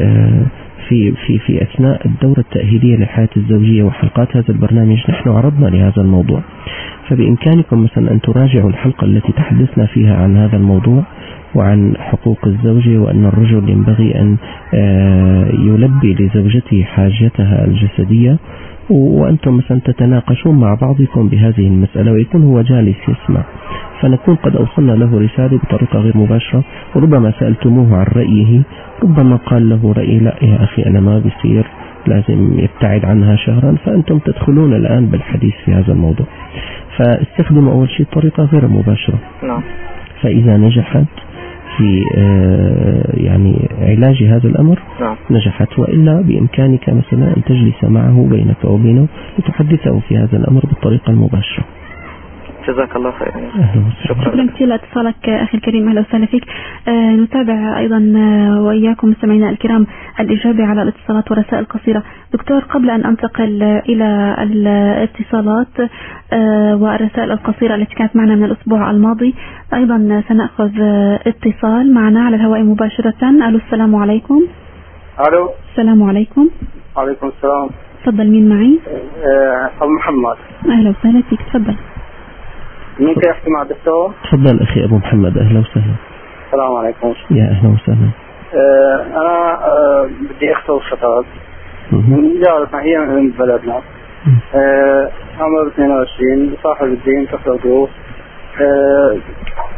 في أثناء الدورة التأهيلية للحياة الزوجية وحلقات هذا البرنامج نحن عرضنا لهذا الموضوع، فبإمكانكم مثلا أن تراجعوا الحلقة التي تحدثنا فيها عن هذا الموضوع وعن حقوق الزوجة، وأن الرجل ينبغي أن يلبي لزوجته حاجتها الجسدية، وأنتم مثلا تتناقشون مع بعضكم بهذه المسألة ويكون هو جالس يسمع، فنكون قد أوصلنا له رسالة بطريقة غير مباشرة. وربما سألتموه عن رأيه، ربما قال له رأي لا يا أخي أنا ما بيصير، لازم يبتعد عنها شهرا، فأنتم تدخلون الآن بالحديث في هذا الموضوع. فاستخدموا أول شيء طريقة غير مباشرة. فإذا نجحت في يعني علاج هذا الأمر نجحت، وإلا بإمكانك مثلا أن تجلس معه بينك وبينه لتحدثه في هذا الأمر بالطريقة المباشرة. جزاك الله خير. شكرا كثير لاتصالك أخي الكريم. أهلا وسهلا فيك. نتابع أيضا وإياكم مستمعينا الكرام الإجابة على الاتصالات والرسائل القصيرة. دكتور، قبل أن أنتقل إلى الاتصالات والرسائل القصيرة التي كانت معنا من الأسبوع الماضي، أيضا سنأخذ اتصال معنا على الهواء مباشرة. ألو السلام عليكم. ألو السلام عليكم. وعليكم السلام. تفضل. مين معي؟ أبو محمد. أهلا وسهلا فيك. تفضل. ممكن أحكي مع الدكتور؟ تفضل أخي أبو محمد. أهلا وسهلا. السلام عليكم. يا أهلا وسهلا. أنا بدي أخطب خطاب من جارتنا، هي من بلدنا، عمر 22، صاحب الدين، كفر ضيوف.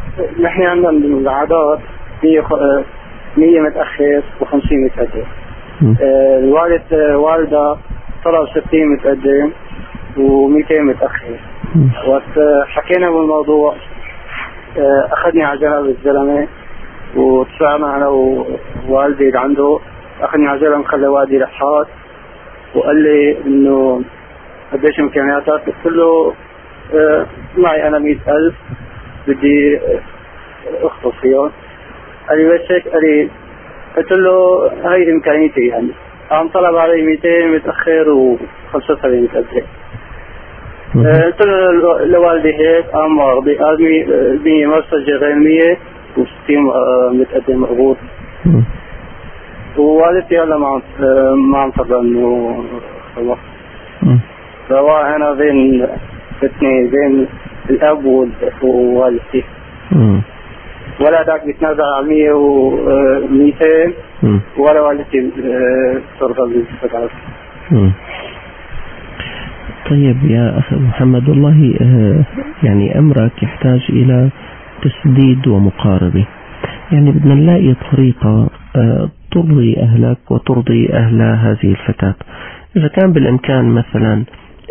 نحن عندنا العادات 100 متأخر و50 متأجر. والدة طلب 60 متقدم و200 متأخر. وقت حكينا بالموضوع أخذني على جنب الزلمة وطلعنا أنا ووالدي اللي عنده، أخذني على جنب خلى والدي لحاط وقال لي إنه قديش إمكانياتك؟ قلت له معي أنا 100,000 بدي أخطف فيهم. قال لي بس هيك؟ قال لي قلت له هاي إمكانيتي يعني. عم طلب علي 200 متأخر و75 متقدم. قلت له لوالدي هيك قام واخذي قال 100 مسجل غير 100 و60 متقدم مقبول. ووالدتي هلا ما عم ترضى انه خلص. فهو انا بين الاثنين، بين الاب ووالدتي. ولا ذاك بيتنازل على 100 و200 ولا والدتي ترضى بالفترة. طيب يا أخي محمد، والله يعني أمرك يحتاج إلى تسديد ومقاربة. يعني بدنا نلاقي طريقة ترضي أهلك وترضي أهل هذه الفتاة. إذا كان بالإمكان مثلا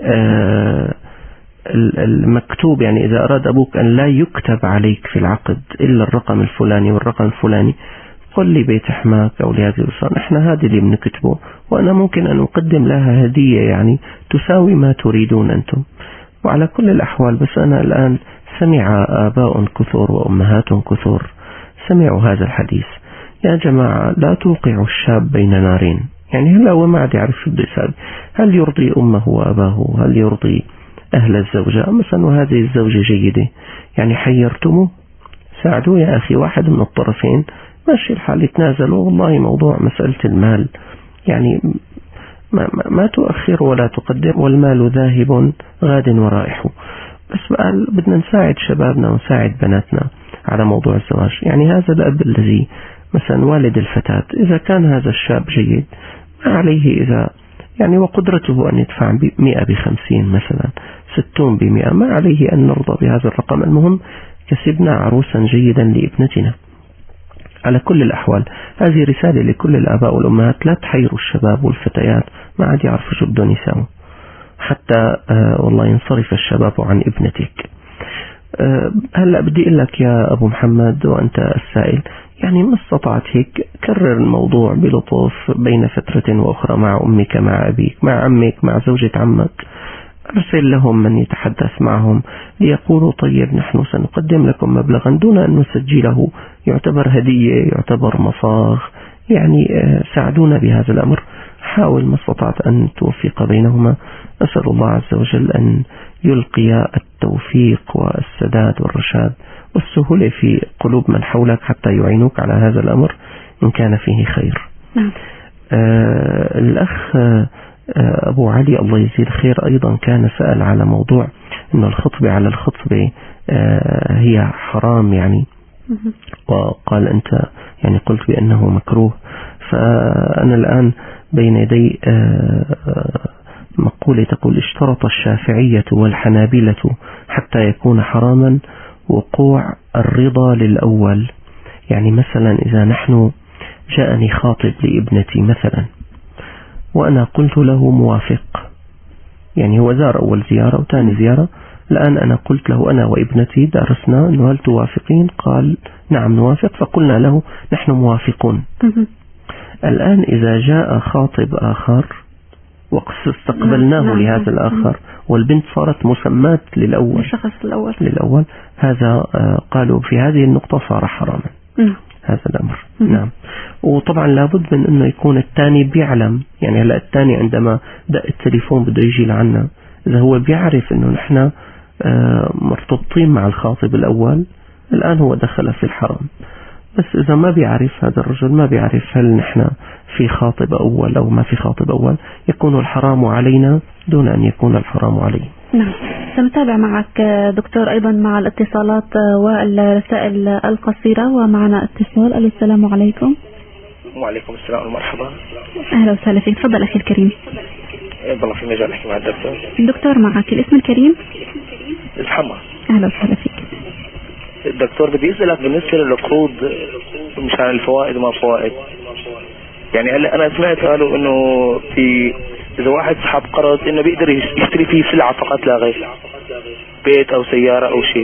المكتوب، يعني إذا أراد أبوك أن لا يكتب عليك في العقد إلا الرقم الفلاني والرقم الفلاني، قل لي بيت حماك أو لهذه الأسرة إحنا هذه اللي بنكتبه، وأنا ممكن أن أقدم لها هدية يعني تساوي ما تريدون أنتم. وعلى كل الأحوال بس أنا الآن سمع آباء كثر وأمهات كثر سمعوا هذا الحديث. يا جماعة لا توقعوا الشاب بين نارين. يعني هلا هو ما عاد يعرف شو بده يساوي، هل يرضي أمه وأباه، هل يرضي أهل الزوجة مثلا، وهذه الزوجة جيدة، يعني حيرتموه ساعدوه يا أخي. واحد من الطرفين ماشي الحال يتنازلوا، والله موضوع مسألة المال يعني ما تؤخر ولا تقدم، والمال ذاهب غاد ورائح. بس بقى بدنا نساعد شبابنا ونساعد بناتنا على موضوع الزواج. يعني هذا الأب الذي مثلا والد الفتاة، إذا كان هذا الشاب جيد ما عليه، إذا يعني وقدرته أن يدفع 100 ب50 مثلا 60 ب100، ما عليه أن نرضى بهذا الرقم. المهم كسبنا عروسا جيدا لابنتنا. على كل الأحوال هذه رسالة لكل الآباء والأمهات، لا تحيروا الشباب والفتيات ما عاد يعرفوا شو بدهم يساووا حتى والله ينصرف الشباب عن ابنتك. هلأ بدي أقول لك يا أبو محمد وأنت السائل، يعني ما استطعت هيك كرر الموضوع بلطف بين فترة وأخرى مع أمك، مع أبيك، مع عمك، مع زوجة عمك. أرسل لهم من يتحدث معهم ليقولوا طيب نحن سنقدم لكم مبلغا دون أن نسجله، يعتبر هدية، يعتبر مصاغ، يعني ساعدونا بهذا الأمر. حاول ما استطعت أن توفق بينهما. أسأل الله عز وجل أن يلقي التوفيق والسداد والرشاد والسهولة في قلوب من حولك حتى يعينوك على هذا الأمر إن كان فيه خير. الأخ أبو علي الله يجزيه الخير أيضا كان سأل على موضوع أن الخطبة على الخطبة هي حرام يعني، وقال أنت يعني قلت بأنه مكروه. فأنا الآن بين يدي مقولة تقول اشترط الشافعية والحنابلة حتى يكون حراما وقوع الرضا للأول. يعني مثلا إذا نحن جاءني خاطب لابنتي مثلا وأنا قلت له موافق، يعني هو زار أول زيارة وثاني زيارة، الآن أنا قلت له أنا وابنتي درسنا أنه هل توافقين؟ قال نعم نوافق، فقلنا له نحن موافقون. الآن إذا جاء خاطب آخر واستقبلناه لهذا الآخر والبنت صارت مسمات للأول هذا قالوا في هذه النقطة صار حراما هذا الأمر. نعم. وطبعا لابد من أنه يكون الثاني بيعلم، يعني هلا الثاني عندما دق التليفون بده يجي لعنا، إذا هو بيعرف أنه نحن مرتبطين مع الخاطب الأول الآن هو دخل في الحرام. بس إذا ما بيعرف هذا الرجل، ما بيعرف هل نحن في خاطب أول أو ما في خاطب أول، يكون الحرام علينا دون أن يكون الحرام عليه. نعم. سنتابع معك دكتور أيضا مع الاتصالات والرسائل القصيرة، ومعنا اتصال. السلام عليكم. وعليكم السلام ومرحبا. أهلا وسهلا فيك. تفضل أخي الكريم. والله في مجال أحكي مع الدكتور. الدكتور معك. الاسم الكريم؟ محمد. أهلا وسهلا فيك. الدكتور بدي أسألك بالنسبة للقروض مشان الفوائد وما فوائد، يعني هلا انا سمعت قالوا انه في اذا واحد سحب قرض انه بيقدر يشتري فيه سلعة فقط لا غير، بيت او سيارة او شيء،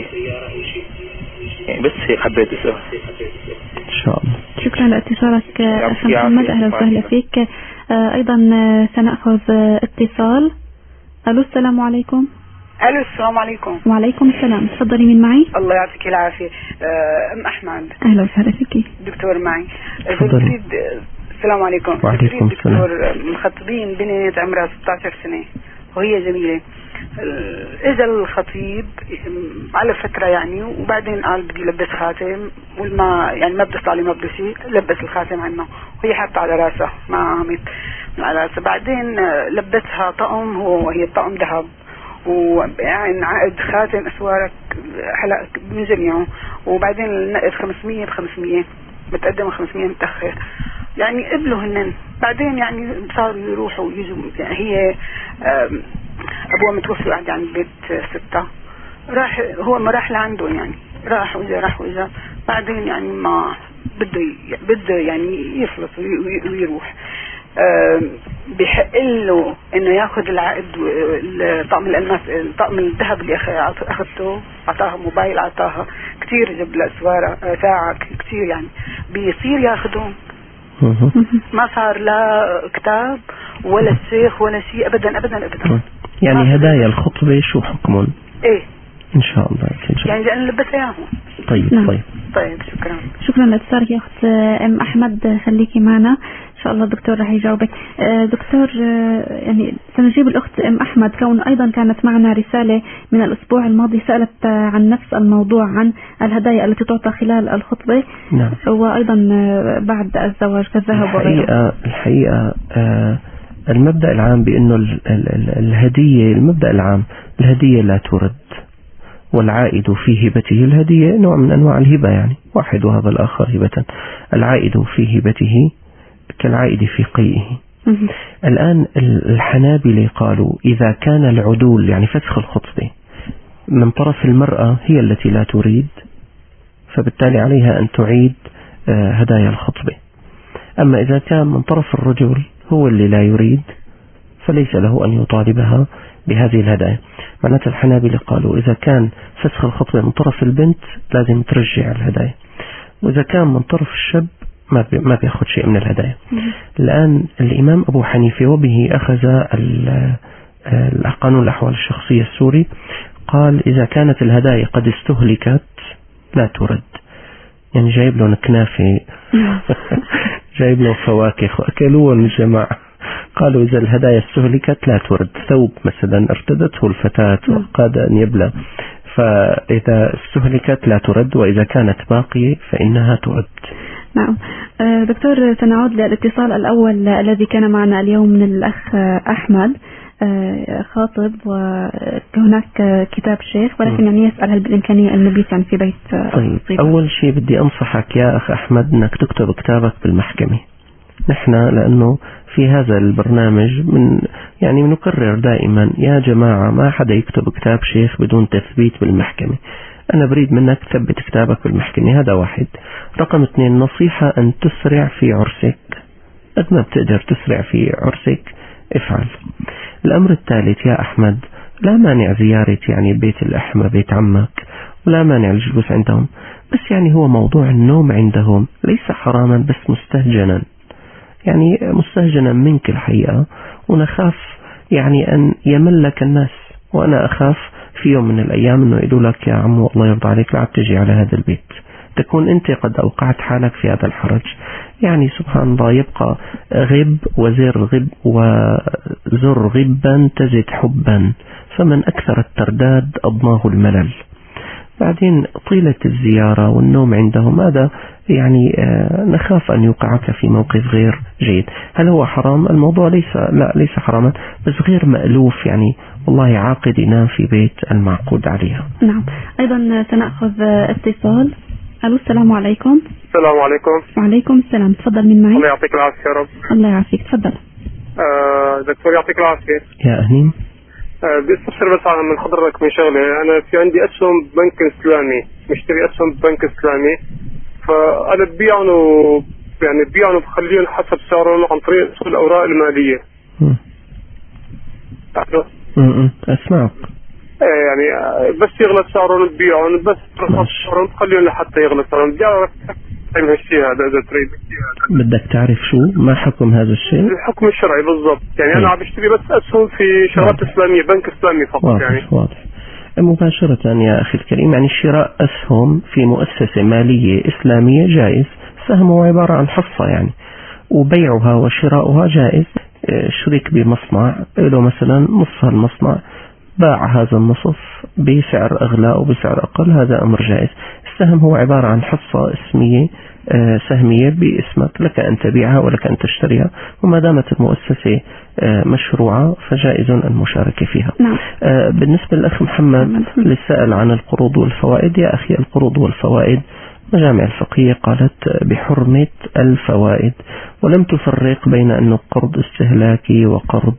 يعني بس هيك حبيت اسأل. ان شاء الله. شكرا لاتصالك اخ محمد، اهلا وسهلا فيك. ايضا سنأخذ اتصال. الو السلام عليكم. الو السلام عليكم. وعليكم السلام، تفضلي مين معي؟ الله يعطيك العافية. ام احمد. اهلا وسهلا فيكي. دكتور معي. تفضلي. السلام عليكم. وعليكم السلام. دكتور، مخطبين بنت عمرها 16 سنة وهي جميلة. اجى الخطيب على فترة يعني، وبعدين قال بدي لبس خاتم، والما يعني ما بده علي ما بده شيء، لبس الخاتم عنه وهي حاطة على راسها ما عامت من على راسها. بعدين لبسها طقم، وهي الطقم ذهب، ويعني عقد خاتم اسوارك حلق من جميعه، وبعدين نقد 500 ب500 متقدم 500 متأخر، يعني قبلوا هنن. بعدين يعني صاروا يروحوا ويجوا، يعني هي ابوها متوفي وقاعد عند بيت ستة، راح هو ما راح لعندهم، يعني راح وجا بعدين يعني ما بده يعني يفلت ويروح. بيحق له انه ياخذ العقد، طقم الالماس، طقم الذهب اللي اخذته، اعطاها موبايل، اعطاها كثير، جاب لها اسواره، ساعه كثير، يعني بيصير ياخذهم. ما صار لا كتاب ولا الشيخ ولا شيء ابدا ابدا ابدا. يعني هدايا الخطبة شو حكمهم؟ ايه ان شاء الله. يعني لأن لبس اياهم. طيب. نعم. طيب شكرا لاتصالك يا اخت ام احمد، خليكي معنا ان شاء الله الدكتور راح يجاوبك. دكتور، يعني سنجيب الاخت ام احمد، كون ايضا كانت معنا رسالة من الاسبوع الماضي سألت عن نفس الموضوع، عن الهدايا التي تعطى خلال الخطبة. نعم. وايضا بعد الزواج كالذهب وغيره. الحقيقة المبدأ العام بأنه الهدية، المبدأ العام الهدية لا ترد، والعائد في هبته، الهدية نوع من أنواع الهبة، يعني واحد وهذا الآخر هبة. العائد في هبته كالعائد في قيئه. الآن الحنابلة قالوا إذا كان العدول، يعني فسخ الخطبة، من طرف المرأة هي التي لا تريد، فبالتالي عليها أن تعيد هدايا الخطبة. أما إذا كان من طرف الرجل هو اللي لا يريد، فليس له أن يطالبها بهذه الهدايا. معناته الحنابلة قالوا إذا كان فسخ الخطبة من طرف البنت لازم ترجع الهدايا، وإذا كان من طرف الشاب ما بيأخذ شيء من الهدايا. الآن الإمام أبو حنيفة وبه أخذ قانون الأحوال الشخصية السوري، قال إذا كانت الهدايا قد استهلكت لا ترد. يعني جايب له كنافة جايب له فواكه أكلوه الجماعة، قالوا إذا الهدايا استهلكت لا ترد. ثوب مثلا ارتدته الفتاة وقاد أن يبلى، فإذا استهلكت لا ترد، وإذا كانت باقية فإنها ترد. نعم. دكتور، سنعود للاتصال الأول الذي كان معنا اليوم من الأخ أحمد، خاطب وهناك كتاب شيخ، ولكن يعني يسأل هل بالإمكانية أن نبيت يعني في بيت. طيب، أول شيء بدي أنصحك يا أخ أحمد أنك تكتب كتابك بالمحكمة. نحن لأنه في هذا البرنامج يعني نكرر دائما يا جماعة ما حدا يكتب كتاب شيخ بدون تثبيت بالمحكمة. أنا بريد منك تثبت كتابك بالمحكمة، هذا واحد. رقم 2، نصيحة أن تسرع في عرسك، قد ما بتقدر تسرع في عرسك افعل. الأمر الثالث يا أحمد، لا مانع زيارة يعني بيت الأحمى، بيت عمك، ولا مانع الجلوس عندهم، بس يعني هو موضوع النوم عندهم ليس حراما، بس مستهجنا، يعني مستهجنا منك الحقيقة، ونخاف يعني أن يملك الناس، وأنا أخاف في يوم من الأيام أنه يقولوا لك يا عمو الله يرضى عليك لا تجي على هذا البيت، تكون أنت قد أوقعت حالك في هذا الحرج. يعني سبحان الله، يبقى غب وزر غب وزر غبا تزد حبا، فمن أكثر الترداد أضناه الملل. بعدين طيلة الزيارة والنوم عندهم هذا يعني نخاف أن يوقعك في موقف غير جيد. هل هو حرام؟ الموضوع ليس حراما، بس غير مألوف، يعني والله عاقد ينام في بيت المعقود عليها. نعم. أيضا سنأخذ اتصال. ألو السلام عليكم. السلام عليكم. وعليكم السلام، تفضل من معي. الله يعطيك العافية يا رب. الله يعافيك، تفضل. دكتور يعطيك العافية. يا أهلين. بدي استفسر بس من حضرتك من شغلة. أنا في عندي أسهم بنك إسلامي، مشتري أسهم بنك إسلامي، فأنا ببيعهم يعني ببيعهم وبخليهم حسب سعرهم عن طريق سوق الأوراق المالية. أسمعك. يعني بس يغلى سعرهم ببيعهم، بس ترخص سعرهم بخليهم لحتى يغلى سعرهم. بدي أعرف من هالشيء هذا إذا تريد. بدك تعرف شو ما حكم هذا الشيء؟ الحكم الشرعي بالضبط. يعني أنا عم بشتري بس أسهم في شغلات إسلامية، بنك إسلامي فقط. واضح يعني واضح. مباشرة يا أخي الكريم، يعني شراء أسهم في مؤسسة مالية إسلامية جائز، سهمه عبارة عن حصة يعني، وبيعها وشراؤها جائز. شريك بمصنع له مثلا نصف المصنع، باع هذا النصف بسعر أغلى أو بسعر أقل، هذا أمر جائز. السهم هو عبارة عن حصة اسمية سهمية باسمك، لك أن تبيعها ولك أن تشتريها، وما دامت المؤسسة مشروعة فجائز المشاركة فيها. بالنسبة للأخ محمد للسائل عن القروض والفوائد، يا أخي القروض والفوائد مجامع الفقهية قالت بحرمة الفوائد، ولم تفرق بين أنه قرض استهلاكي وقرض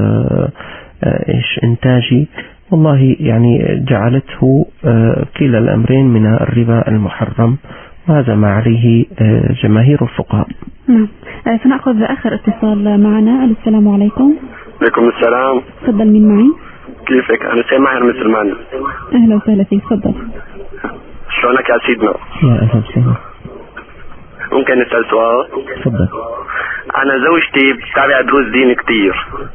إنتاجي. والله يعني جعلته كلا الأمرين من الربا المحرم، وهذا ما عليه جماهير الفقهاء. نعم. سنأخذ آخر اتصال معنا. السلام عليكم. عليكم السلام. تفضل، مين معي؟ كيفك؟ أنا سامح من سلمان. أهلا وسهلا فيك، تفضل. شلونك يا سيدنا؟ يا أهلا وسهلا. ممكن نسأل سؤال؟ تفضل. أنا زوجتي بتتابع دروس دين كتير،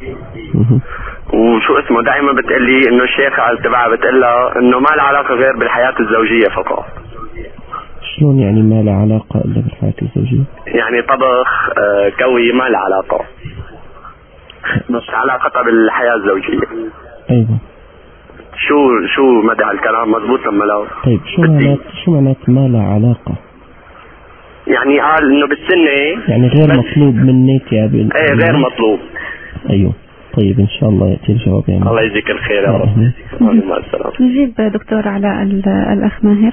وشو اسمه دائما بتقلي إنه الشيخة تبعها بتقلها إنه ما له علاقة غير بالحياة الزوجية فقط. شلون يعني ما له علاقة إلا بالحياة الزوجية؟ يعني طبخ كوي ما له علاقة، بس علاقتها بالحياة الزوجية. أيوة. شو مدى هالكلام مزبوط لما لو؟ طيب شو معنات ما له علاقة؟ يعني قال إنه بالسنة يعني غير مطلوب منك يا بنت. إيه غير مطلوب. أيوه. طيب إن شاء الله يأتي الجواب يعني. الله يجزيك الخير يا رب. مع السلامة. نجيب دكتور على الأخ ماهر.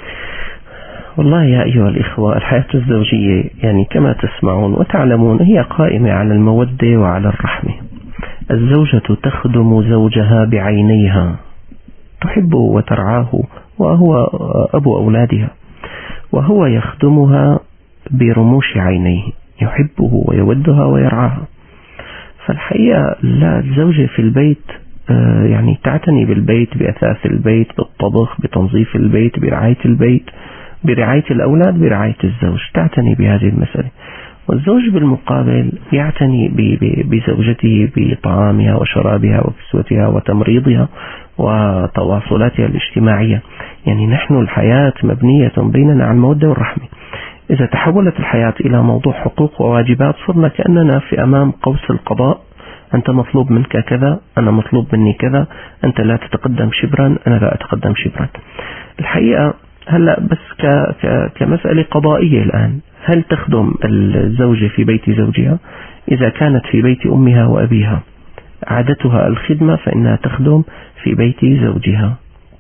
والله يا أيها الإخوة، الحياة الزوجية يعني كما تسمعون وتعلمون هي قائمة على المودة وعلى الرحمة. الزوجة تخدم زوجها بعينيها، تحبه وترعاه، وهو أبو أولادها، وهو يخدمها برموش عينيه، يحبه ويودها ويرعاها. فالحقيقة لا، الزوجة في البيت يعني تعتني بالبيت، بأثاث البيت، بالطبخ، بتنظيف البيت، برعاية البيت، برعاية الأولاد، برعاية الزوج، تعتني بهذه المسألة. والزوج بالمقابل يعتني بزوجته بطعامها وشرابها وكسوتها وتمريضها وتواصلاتها الاجتماعية. يعني نحن الحياة مبنية بيننا على المودة والرحمة. إذا تحولت الحياة إلى موضوع حقوق وواجبات صرنا كأننا في أمام قوس القضاء، أنت مطلوب منك كذا، أنا مطلوب مني كذا، أنت لا تتقدم شبرا، أنا لا أتقدم شبرا. الحقيقة هلأ بس كمسألة قضائية الآن، هل تخدم الزوجة في بيت زوجها؟ إذا كانت في بيت أمها وأبيها عادتها الخدمة فإنها تخدم في بيت زوجها،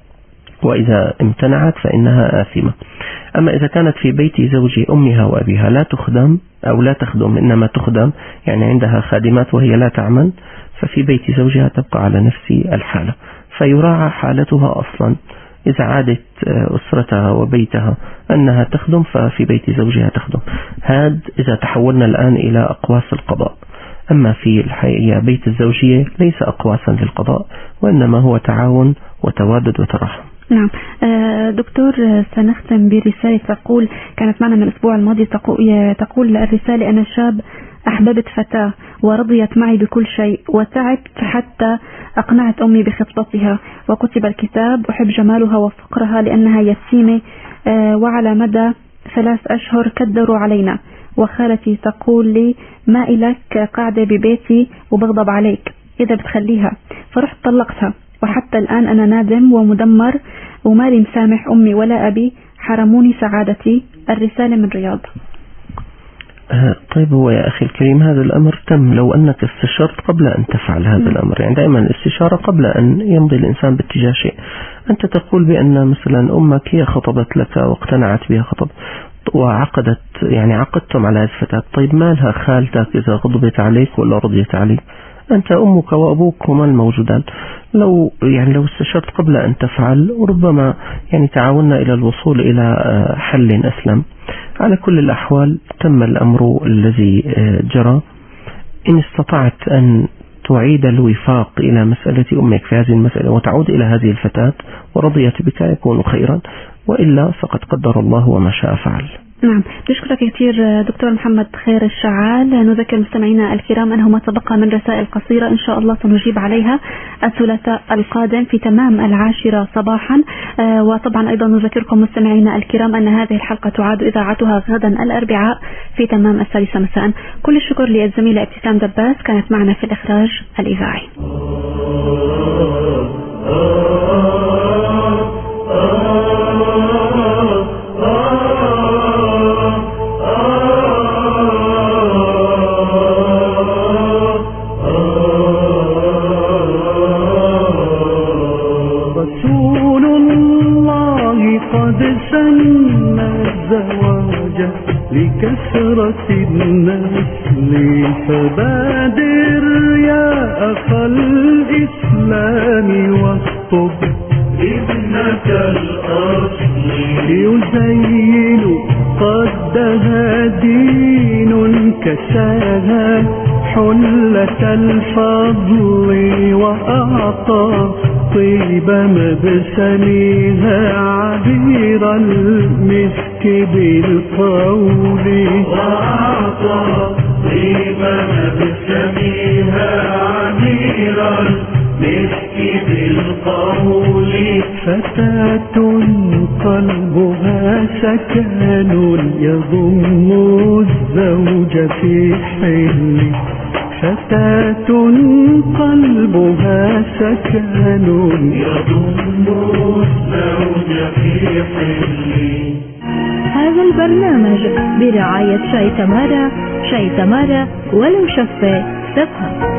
وإذا امتنعت فإنها آثمة. أما إذا كانت في بيت زوج أمها وأبيها لا تخدم أو لا تخدم إنما تخدم، يعني عندها خادمات وهي لا تعمل، ففي بيت زوجها تبقى على نفس الحالة، فيراعى حالتها أصلا. إذا عادت أسرتها وبيتها أنها تخدم ففي بيت زوجها تخدم. هذا إذا تحولنا الآن إلى أقواس القضاء. أما في الحقيقة بيت الزوجية ليس أقواسا للقضاء، وإنما هو تعاون وتوادد وتراحم. نعم. دكتور، سنختم برسالة تقول، كانت معنا من الأسبوع الماضي، تقول الرسالة: أنا شاب أحببت فتاة ورضيت معي بكل شيء، وتعبت حتى أقنعت أمي بخطبتها، وكتب الكتاب، أحب جمالها وفقرها لأنها يتيمة، وعلى مدى 3 أشهر كدروا علينا، وخالتي تقول لي: ما إلك قاعدة ببيتي وبغضب عليك إذا بتخليها، فرحت طلقتها، وحتى الآن أنا نادم ومدمر ومالي مسامح أمي ولا أبي، حرموني سعادتي. الرسالة من رياض. طيب، هو يا أخي الكريم هذا الأمر تم لو أنك استشرت قبل أن تفعل هذا الأمر. يعني دائما الاستشارة قبل أن يمضي الإنسان باتجاه شيء. أنت تقول بأن مثلا أمك هي خطبت لك واقتنعت بها خطب وعقدت، يعني عقدتم على هذه الفتاة. طيب مالها خالتك إذا غضبت عليك ولا رضيت عليك؟ أنت أمك وأبوك هما الموجودان. لو استشرت قبل أن تفعل، وربما يعني تعاوننا إلى الوصول إلى حل أسلم. على كل الأحوال تم الأمر الذي جرى. إن استطعت أن تعيد الوفاق إلى مسألة أمك في هذه المسألة وتعود إلى هذه الفتاة ورضيت بك يكون خيرا، وإلا فقد قدر الله وما شاء فعل. نعم، نشكرك كثير دكتور محمد خير الشعال. نذكر مستمعينا الكرام أنه ما تبقى من رسائل قصيرة إن شاء الله سنجيب عليها الثلاثاء القادم في تمام 10 صباحا. وطبعا أيضا نذكركم مستمعينا الكرام أن هذه الحلقة تعاد إذاعتها غدا الأربعاء في تمام 6 مساء. كل الشكر للزميلة ابتسام دباس كانت معنا في الإخراج الإذاعي. لكثرة النسل فبادر يا أخ الإسلام واخطب ابنك الأصل يزين قدها دين كساها حلة الفضل وأعطى طيب مبسمها عبير المسك بالقول وأعطى طيب مبسمها عبير المسك بالقول فتاة قلبها سكن يضم الزوج في حل فتاة قلبها سكن يضم الزوج في حل. هذا البرنامج برعاية شاي تمارا، شاي تمارا ولو شفاف تفهم.